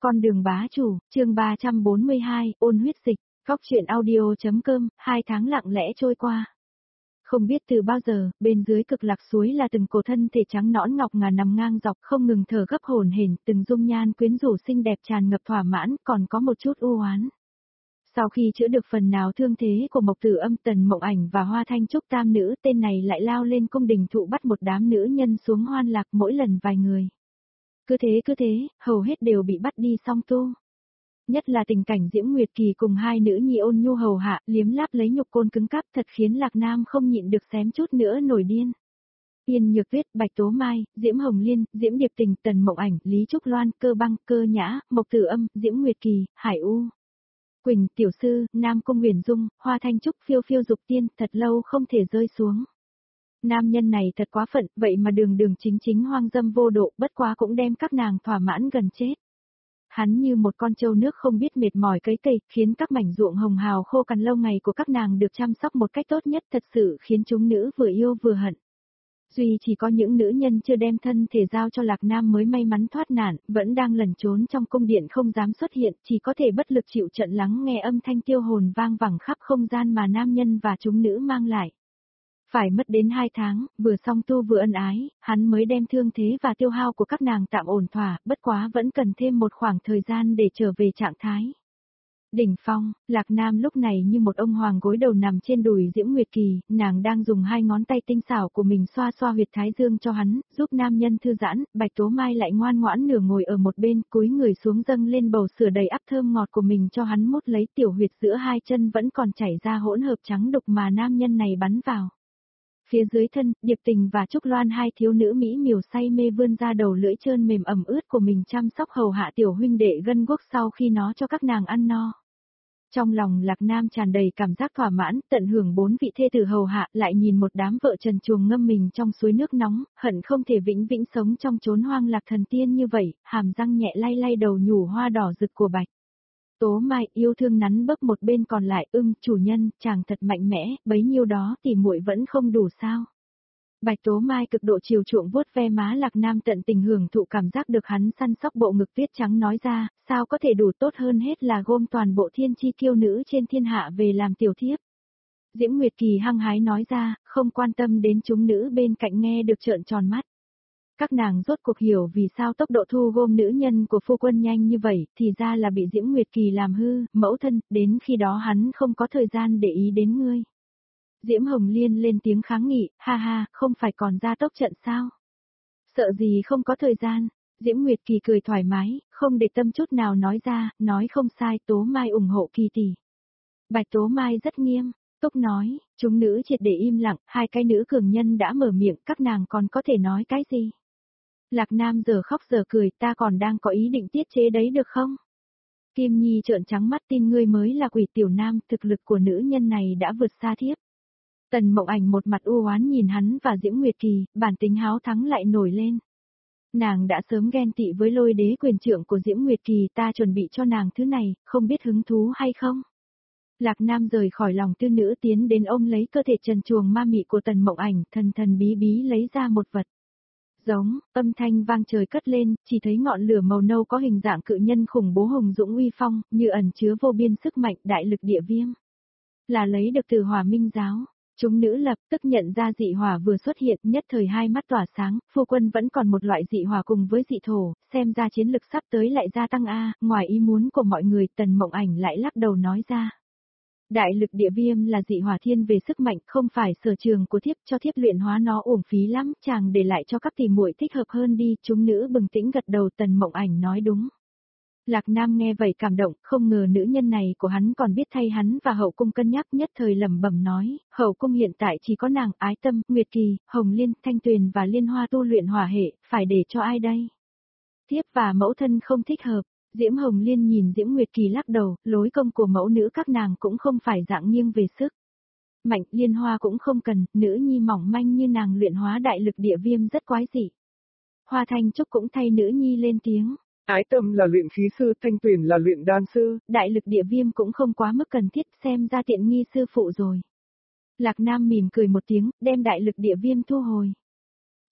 Con đường bá chủ, chương 342, ôn huyết dịch, góc truyện audio.com, 2 tháng lặng lẽ trôi qua. Không biết từ bao giờ, bên dưới cực lạc suối là từng cổ thân thể trắng nõn ngọc ngà nằm ngang dọc không ngừng thở gấp hổn hển, từng dung nhan quyến rũ xinh đẹp tràn ngập thỏa mãn, còn có một chút u oán. Sau khi chữa được phần nào thương thế của Mộc Tử Âm, Tần Mộng Ảnh và Hoa Thanh Trúc tam nữ, tên này lại lao lên cung đình thụ bắt một đám nữ nhân xuống hoan lạc, mỗi lần vài người. Cứ thế, hầu hết đều bị bắt đi song tu. Nhất là tình cảnh Diễm Nguyệt Kỳ cùng hai nữ nhi ôn nhu hầu hạ, liếm láp lấy nhục côn cứng cáp, thật khiến Lạc Nam không nhịn được xém chút nữa nổi điên. Yên Nhược Tuyết, Bạch Tố Mai, Diễm Hồng Liên, Diễm Điệp Tình, Tần Mộng Ảnh, Lý Trúc Loan, Cơ Băng, Cơ Nhã, Mộc Tử Âm, Diễm Nguyệt Kỳ, Hải U, Quỳnh Tiểu Sư, Nam Cung Huyền Dung, Hoa Thanh Trúc, Phiêu Phiêu Dục Tiên, thật lâu không thể rơi xuống. Nam nhân này thật quá phận, vậy mà đường chính hoang dâm vô độ, bất quá cũng đem các nàng thỏa mãn gần chết. Hắn như một con trâu nước không biết mệt mỏi cấy cày, khiến các mảnh ruộng hồng hào khô cằn lâu ngày của các nàng được chăm sóc một cách tốt nhất, thật sự khiến chúng nữ vừa yêu vừa hận. Duy chỉ có những nữ nhân chưa đem thân thể giao cho Lạc Nam mới may mắn thoát nạn, vẫn đang lẩn trốn trong cung điện không dám xuất hiện, chỉ có thể bất lực chịu trận lắng nghe âm thanh tiêu hồn vang vẳng khắp không gian mà nam nhân và chúng nữ mang lại. Phải mất đến 2 tháng, vừa song tu vừa ân ái, hắn mới đem thương thế và tiêu hao của các nàng tạm ổn thỏa, bất quá vẫn cần thêm một khoảng thời gian để trở về trạng thái. Đỉnh phong, Lạc Nam lúc này như một ông hoàng gối đầu nằm trên đùi Diễm Nguyệt Kỳ, nàng đang dùng 2 ngón tay tinh xảo của mình xoa huyệt thái dương cho hắn, giúp nam nhân thư giãn. Bạch Tố Mai lại ngoan ngoãn nửa ngồi ở một bên, cúi người xuống dâng lên bầu sữa đầy ắp thơm ngọt của mình cho hắn mút lấy, tiểu huyệt giữa hai chân vẫn còn chảy ra hỗn hợp trắng đục mà nam nhân này bắn vào. Phía dưới thân, Điệp Tình và Trúc Loan, hai thiếu nữ mỹ miều say mê vươn ra đầu lưỡi trơn mềm ẩm ướt của mình chăm sóc hầu hạ tiểu huynh đệ gân guốc sau khi nó cho các nàng ăn no. Trong lòng Lạc Nam tràn đầy cảm giác thỏa mãn, tận hưởng 4 vị thê tử hầu hạ, lại nhìn một đám vợ trần truồng ngâm mình trong suối nước nóng, hận không thể vĩnh viễn sống trong chốn hoang lạc thần tiên như vậy, hàm răng nhẹ lay lay đầu nhủ hoa đỏ rực của Bạch Tố Mai yêu thương nắn bấp một bên còn lại, chủ nhân, chàng thật mạnh mẽ, bấy nhiêu đó thì muội vẫn không đủ sao. Bạch Tố Mai cực độ chiều chuộng vuốt ve má Lạc Nam, tận tình hưởng thụ cảm giác được hắn săn sóc bộ ngực tuyết trắng, nói ra, sao có thể đủ, tốt hơn hết là gom toàn bộ thiên chi kiêu nữ trên thiên hạ về làm tiểu thiếp. Diễm Nguyệt Kỳ hăng hái nói ra, không quan tâm đến chúng nữ bên cạnh nghe được trợn tròn mắt. Các nàng rốt cuộc hiểu vì sao tốc độ thu gom nữ nhân của phu quân nhanh như vậy, thì ra là bị Diễm Nguyệt Kỳ làm hư, mẫu thân, đến khi đó hắn không có thời gian để ý đến ngươi. Diễm Hồng Liên lên tiếng kháng nghị, ha ha, không phải còn ra tốc trận sao? Sợ gì không có thời gian? Diễm Nguyệt Kỳ cười thoải mái, không để tâm chút nào nói ra, nói không sai, Tố Mai ủng hộ Kỳ tỷ. Bạch Tố Mai rất nghiêm túc nói, chúng nữ triệt để im lặng, 2 cái nữ cường nhân đã mở miệng, các nàng còn có thể nói cái gì? Lạc Nam giờ khóc giờ cười, ta còn đang có ý định tiết chế đấy được không? Kim Nhi trợn trắng mắt, tin ngươi mới là quỷ tiểu nam, thực lực của nữ nhân này đã vượt xa thiếp. Tần Mộng Ảnh một mặt u oán nhìn hắn và Diễm Nguyệt Kỳ, bản tính háo thắng lại nổi lên. Nàng đã sớm ghen tị với Lôi Đế quyền trượng của Diễm Nguyệt Kỳ, ta chuẩn bị cho nàng thứ này, không biết hứng thú hay không? Lạc Nam rời khỏi lòng tư nữ tiến đến ôm lấy cơ thể trần truồng ma mị của Tần Mộng Ảnh, thần bí bí lấy ra một vật. Giống, âm thanh vang trời cất lên, chỉ thấy ngọn lửa màu nâu có hình dạng cự nhân khủng bố hùng dũng uy phong, như ẩn chứa vô biên sức mạnh, đại lực địa viêm. Là lấy được từ Hỏa Minh giáo. Chúng nữ lập tức nhận ra dị hỏa vừa xuất hiện, nhất thời hai mắt tỏa sáng, phu quân vẫn còn một loại dị hỏa cùng với dị thổ, xem ra chiến lực sắp tới lại gia tăng a. Ngoài ý muốn của mọi người, Tần Mộng Ảnh lại lắc đầu nói ra. Đại lực địa viêm là dị hỏa thiên về sức mạnh, không phải sở trường của thiếp, cho thiếp luyện hóa nó uổng phí lắm, chàng để lại cho các tỷ muội thích hợp hơn đi. Chúng nữ bừng tỉnh gật đầu, Tần Mộng Ảnh nói đúng. Lạc Nam nghe vậy cảm động, không ngờ nữ nhân này của hắn còn biết thay hắn và hậu cung cân nhắc, nhất thời lẩm bẩm nói, hậu cung hiện tại chỉ có nàng, Ái Tâm, Nguyệt Kỳ, Hồng Liên, Thanh Tuyền và Liên Hoa tu luyện hỏa hệ, phải để cho ai đây? Thiếp và mẫu thân không thích hợp. Diễm Hồng Liên nhìn Diễm Nguyệt Kỳ lắc đầu, lối công của mẫu nữ các nàng cũng không phải dạng nghiêng về sức mạnh, Liên Hoa cũng không cần, nữ nhi mỏng manh như nàng luyện hóa đại lực địa viêm rất quái dị. Hoa Thanh Trúc cũng thay nữ nhi lên tiếng. Ái Tâm là luyện khí sư, Thanh Tuyền là luyện đan sư. Đại lực địa viêm cũng không quá mức cần thiết, xem ra tiện nghi sư phụ rồi. Lạc Nam mỉm cười một tiếng, đem đại lực địa viêm thu hồi.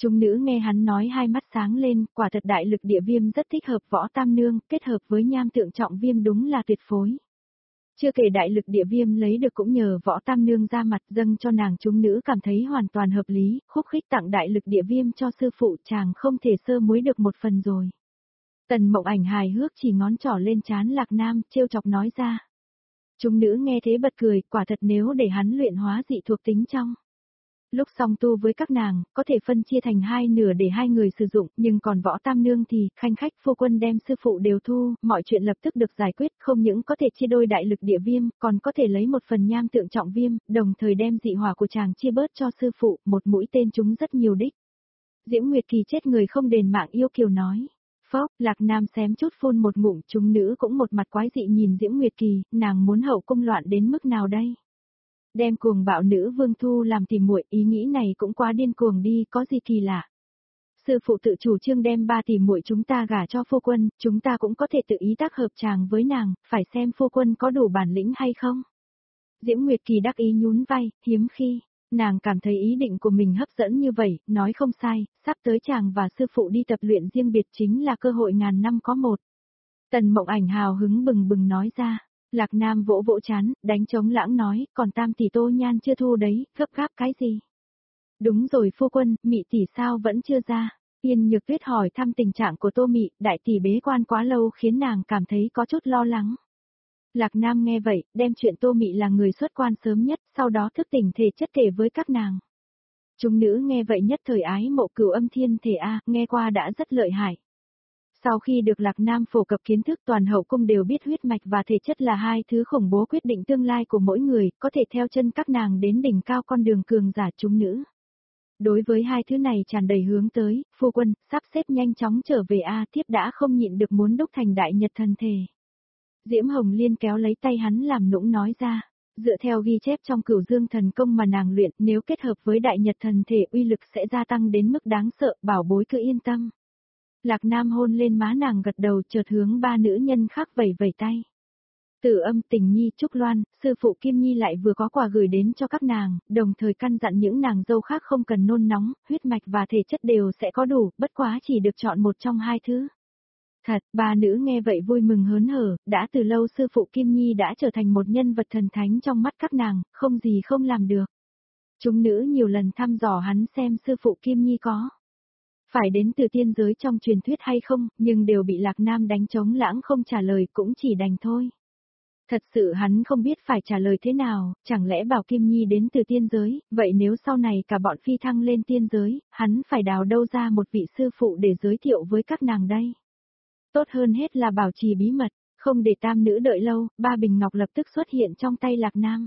Chúng nữ nghe hắn nói hai mắt sáng lên, quả thật đại lực địa viêm rất thích hợp võ tam nương, kết hợp với nham tượng trọng viêm đúng là tuyệt phối. Chưa kể đại lực địa viêm lấy được cũng nhờ võ tam nương ra mặt dâng cho nàng, chúng nữ cảm thấy hoàn toàn hợp lý, khúc khích tặng đại lực địa viêm cho sư phụ chàng không thể sơ muối được một phần rồi. Tần Mộng Ảnh hài hước chỉ ngón trỏ lên trán Lạc Nam, trêu chọc nói ra. Chúng nữ nghe thế bật cười, quả thật nếu để hắn luyện hóa dị thuộc tính trong lúc song tu với các nàng, có thể phân chia thành hai nửa để hai người sử dụng, nhưng còn võ tam nương thì, khanh khách phu quân đem sư phụ đều thu, mọi chuyện lập tức được giải quyết, không những có thể chia đôi đại lực địa viêm, còn có thể lấy một phần nham tượng trọng viêm, đồng thời đem dị hỏa của chàng chia bớt cho sư phụ, một mũi tên trúng rất nhiều đích. Diễm Nguyệt Kỳ chết người không đền mạng yêu kiều nói. Phốc, Lạc Nam xém chút phun một ngụm, chúng nữ cũng một mặt quái dị nhìn Diễm Nguyệt Kỳ, nàng muốn hậu cung loạn đến mức nào đây? Đem cuồng bạo nữ vương thu làm tỉ muội, ý nghĩ này cũng quá điên cuồng đi, có gì kỳ lạ. Sư phụ tự chủ trương đem ba tỉ muội chúng ta gả cho phu quân, chúng ta cũng có thể tự ý tác hợp chàng với nàng, phải xem phu quân có đủ bản lĩnh hay không. Diễm Nguyệt Kỳ đắc ý nhún vai, hiếm khi, nàng cảm thấy ý định của mình hấp dẫn như vậy, nói không sai, sắp tới chàng và sư phụ đi tập luyện riêng biệt chính là cơ hội ngàn năm có một. Tần Mộng Ảnh hào hứng bừng bừng nói ra. Lạc Nam vỗ vỗ chán, đánh trống lãng nói, còn tam tỷ Tô Nhan chưa thu đấy, gấp gáp cái gì? Đúng rồi phu quân, Mị tỷ sao vẫn chưa ra? Yên Nhược Tuyết hỏi thăm tình trạng của Tô Mị, đại tỷ bế quan quá lâu khiến nàng cảm thấy có chút lo lắng. Lạc Nam nghe vậy, đem chuyện Tô Mị là người xuất quan sớm nhất, sau đó thức tỉnh thể chất kể với các nàng. Chúng nữ nghe vậy nhất thời ái mộ Cửu Âm Thiên thể a, nghe qua đã rất lợi hại. Sau khi được Lạc Nam phổ cập kiến thức, toàn hậu cung đều biết huyết mạch và thể chất là hai thứ khủng bố quyết định tương lai của mỗi người, có thể theo chân các nàng đến đỉnh cao con đường cường giả chúng nữ. Đối với hai thứ này tràn đầy hướng tới, phu quân, sắp xếp nhanh chóng trở về a, thiếp đã không nhịn được muốn đúc thành đại nhật thần thể. Diễm Hồng Liên kéo lấy tay hắn làm nũng nói ra, dựa theo ghi chép trong Cửu Dương thần công mà nàng luyện, nếu kết hợp với đại nhật thần thể uy lực sẽ gia tăng đến mức đáng sợ, bảo bối cứ yên tâm. Lạc Nam hôn lên má nàng gật đầu, chợt hướng ba nữ nhân khác vẩy vẩy tay. Tử Âm, Tình Nhi, Trúc Loan, sư phụ Kim Nhi lại vừa có quà gửi đến cho các nàng, đồng thời căn dặn những nàng dâu khác không cần nôn nóng, huyết mạch và thể chất đều sẽ có đủ, bất quá chỉ được chọn một trong hai thứ. Thật, ba nữ nghe vậy vui mừng hớn hở, đã từ lâu sư phụ Kim Nhi đã trở thành một nhân vật thần thánh trong mắt các nàng, không gì không làm được. Chúng nữ nhiều lần thăm dò hắn xem sư phụ Kim Nhi có phải đến từ tiên giới trong truyền thuyết hay không, nhưng đều bị Lạc Nam đánh trống lãng không trả lời, cũng chỉ đành thôi. Thật sự hắn không biết phải trả lời thế nào, chẳng lẽ bảo Kim Nhi đến từ tiên giới, vậy nếu sau này cả bọn phi thăng lên tiên giới, hắn phải đào đâu ra một vị sư phụ để giới thiệu với các nàng đây. Tốt hơn hết là bảo trì bí mật, không để tam nữ đợi lâu, ba bình ngọc lập tức xuất hiện trong tay Lạc Nam.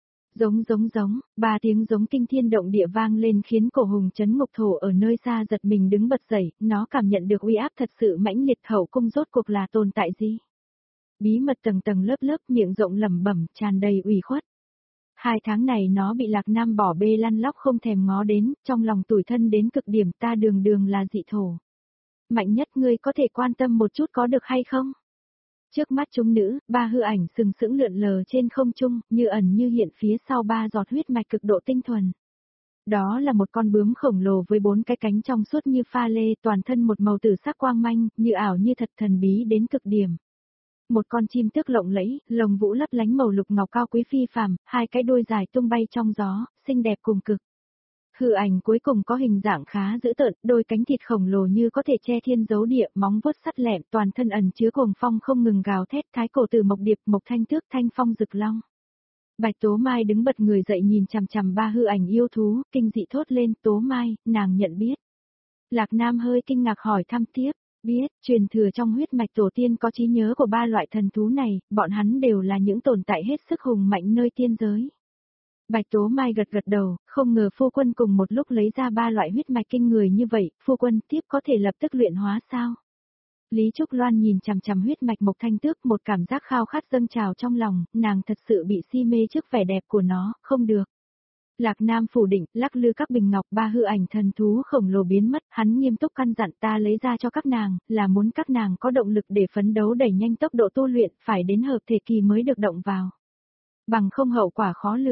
Giống, ba tiếng giống kinh thiên động địa vang lên khiến cổ hùng chấn ngục thổ ở nơi xa giật mình đứng bật dậy, nó cảm nhận được uy áp thật sự mãnh liệt, hậu cung rốt cuộc là tồn tại gì. Bí mật tầng tầng lớp lớp, miệng rộng lẩm bẩm, tràn đầy ủy khuất. 2 tháng này nó bị Lạc Nam bỏ bê lăn lóc không thèm ngó đến, trong lòng tủi thân đến cực điểm, ta đường đường là dị thổ. Mạnh nhất ngươi có thể quan tâm một chút có được hay không? Trước mắt chúng nữ, ba hư ảnh sừng sững lượn lờ trên không trung, như ẩn như hiện phía sau ba giọt huyết mạch cực độ tinh thuần. Đó là một con bướm khổng lồ với 4 cái cánh trong suốt như pha lê, toàn thân một màu tử sắc quang manh, như ảo như thật, thần bí đến cực điểm. Một con chim tước lộng lẫy, lông vũ lấp lánh màu lục ngọc cao quý phi phàm, 2 cái đuôi dài tung bay trong gió, xinh đẹp cùng cực. Hư ảnh cuối cùng có hình dạng khá dữ tợn, đôi cánh thịt khổng lồ như có thể che thiên giấu địa, móng vuốt sắt lẹm, toàn thân ẩn chứa cuồng phong không ngừng gào thét, thái cổ từ mộc điệp, mộc thanh tước, thanh phong rực long. Bạch Tố Mai đứng bật người dậy nhìn chằm chằm ba hư ảnh yêu thú, kinh dị thốt lên, Tố Mai, nàng nhận biết. Lạc Nam hơi kinh ngạc hỏi thăm tiếp, biết, truyền thừa trong huyết mạch tổ tiên có trí nhớ của ba loại thần thú này, bọn hắn đều là những tồn tại hết sức hùng mạnh nơi tiên giới. Bạch Tố Mai gật gật đầu, không ngờ phu quân cùng một lúc lấy ra 3 loại huyết mạch kinh người như vậy, phu quân tiếp có thể lập tức luyện hóa sao? Lý Trúc Loan nhìn chằm chằm huyết mạch mộc thanh tước, một cảm giác khao khát dâng trào trong lòng, nàng thật sự bị si mê trước vẻ đẹp của nó, không được. Lạc Nam phủ định, lắc lư các bình ngọc, ba hư ảnh thần thú khổng lồ biến mất, hắn nghiêm túc căn dặn ta lấy ra cho các nàng, là muốn các nàng có động lực để phấn đấu đẩy nhanh tốc độ tu luyện, phải đến hợp thể kỳ mới được động vào. Bằng không hậu quả khó lường.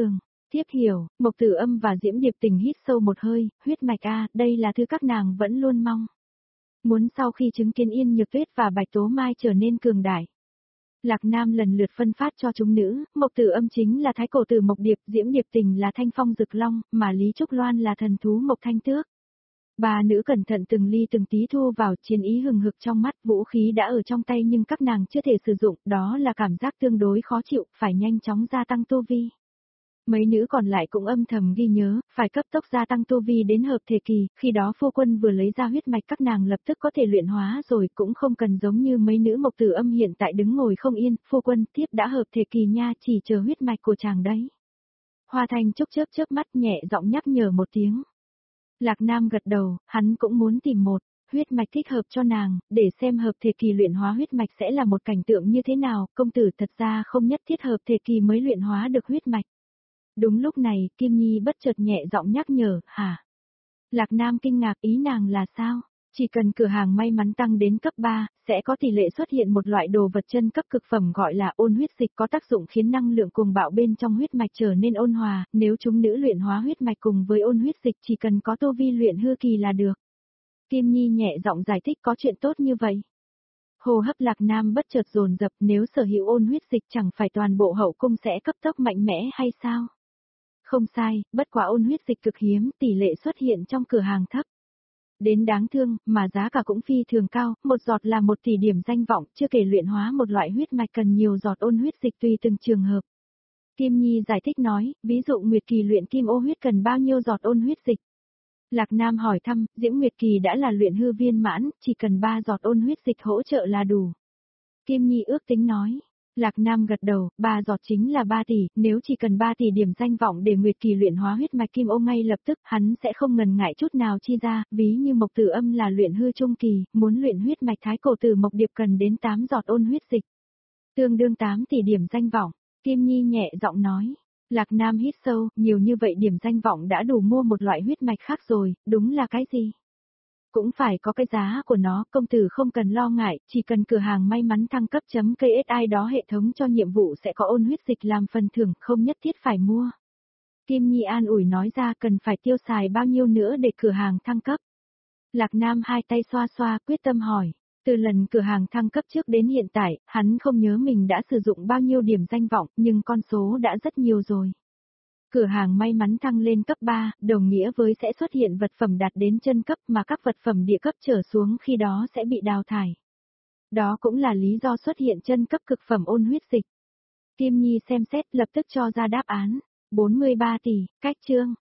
Thiếp hiểu, Mộc Tử Âm và Diễm Điệp Tình hít sâu một hơi, huyết mạch a, đây là thứ các nàng vẫn luôn mong. Muốn sau khi chứng kiến Yên Nhược Tuyết và Bạch Tố Mai trở nên cường đại. Lạc Nam lần lượt phân phát cho chúng nữ, Mộc Tử Âm chính là thái cổ tử Mộc Điệp, Diễm Điệp Tình là Thanh Phong Dực Long, mà Lý Trúc Loan là thần thú Mộc Thanh Tước. Ba nữ cẩn thận từng ly từng tí thu vào, chiến ý hừng hực trong mắt, vũ khí đã ở trong tay nhưng các nàng chưa thể sử dụng, đó là cảm giác tương đối khó chịu, phải nhanh chóng gia tăng tu vi. Mấy nữ còn lại cũng âm thầm ghi nhớ, phải cấp tốc gia tăng tu vi đến hợp thể kỳ, khi đó phu quân vừa lấy ra huyết mạch các nàng lập tức có thể luyện hóa rồi, cũng không cần giống như mấy nữ Mộc Tử Âm hiện tại đứng ngồi không yên, phu quân tiếp đã hợp thể kỳ nha, chỉ chờ huyết mạch của chàng đấy. Hoa Thanh Trúc chớp mắt nhẹ giọng nhắc nhở một tiếng. Lạc Nam gật đầu, hắn cũng muốn tìm một huyết mạch thích hợp cho nàng, để xem hợp thể kỳ luyện hóa huyết mạch sẽ là một cảnh tượng như thế nào, công tử thật ra không nhất thiết hợp thể kỳ mới luyện hóa được huyết mạch. Đúng lúc này, Kim Nhi bất chợt nhẹ giọng nhắc nhở, hả? Lạc Nam kinh ngạc, ý nàng là sao? Chỉ cần cửa hàng may mắn tăng đến cấp 3, sẽ có tỷ lệ xuất hiện một loại đồ vật chân cấp cực phẩm gọi là ôn huyết dịch, có tác dụng khiến năng lượng cuồng bạo bên trong huyết mạch trở nên ôn hòa, nếu chúng nữ luyện hóa huyết mạch cùng với ôn huyết dịch chỉ cần có tu vi luyện hư kỳ là được. Kim Nhi nhẹ giọng giải thích, có chuyện tốt như vậy. Hô hấp Lạc Nam bất chợt dồn dập, nếu sở hữu ôn huyết dịch chẳng phải toàn bộ hậu cung sẽ cấp tốc mạnh mẽ hay sao? Không sai, bất quá ôn huyết dịch cực hiếm, tỷ lệ xuất hiện trong cửa hàng thấp. Đến đáng thương, mà giá cả cũng phi thường cao, một giọt là 1 tỷ điểm danh vọng, chưa kể luyện hóa một loại huyết mạch cần nhiều giọt ôn huyết dịch tùy từng trường hợp. Kim Nhi giải thích nói, ví dụ Nguyệt Kỳ luyện kim ô huyết cần bao nhiêu giọt ôn huyết dịch? Lạc Nam hỏi thăm, Diễm Nguyệt Kỳ đã là luyện hư viên mãn, chỉ cần 3 giọt ôn huyết dịch hỗ trợ là đủ. Kim Nhi ước tính nói. Lạc Nam gật đầu, 3 giọt chính là 3 tỷ, nếu chỉ cần 3 tỷ điểm danh vọng để Nguyệt Kỳ luyện hóa huyết mạch kim ô ngay lập tức, hắn sẽ không ngần ngại chút nào chi ra, ví như Mộc Tử Âm là luyện hư trung kỳ, muốn luyện huyết mạch thái cổ tử Mộc Điệp cần đến 8 giọt ôn huyết dịch. Tương đương 8 tỷ điểm danh vọng, Kim Nhi nhẹ giọng nói. Lạc Nam hít sâu, nhiều như vậy điểm danh vọng đã đủ mua một loại huyết mạch khác rồi, đúng là cái gì? Cũng phải có cái giá của nó, công tử không cần lo ngại, chỉ cần cửa hàng may mắn thăng cấp.ksi đó hệ thống cho nhiệm vụ sẽ có ôn huyết dịch làm phần thưởng, không nhất thiết phải mua. Kim Nhi an ủi nói ra cần phải tiêu xài bao nhiêu nữa để cửa hàng thăng cấp. Lạc Nam hai tay xoa xoa quyết tâm hỏi, từ lần cửa hàng thăng cấp trước đến hiện tại, hắn không nhớ mình đã sử dụng bao nhiêu điểm danh vọng, nhưng con số đã rất nhiều rồi. Cửa hàng may mắn thăng lên cấp 3, đồng nghĩa với sẽ xuất hiện vật phẩm đạt đến chân cấp mà các vật phẩm địa cấp trở xuống khi đó sẽ bị đào thải. Đó cũng là lý do xuất hiện chân cấp cực phẩm ôn huyết dịch. Kim Nhi xem xét lập tức cho ra đáp án, 43 tỷ, cách chương.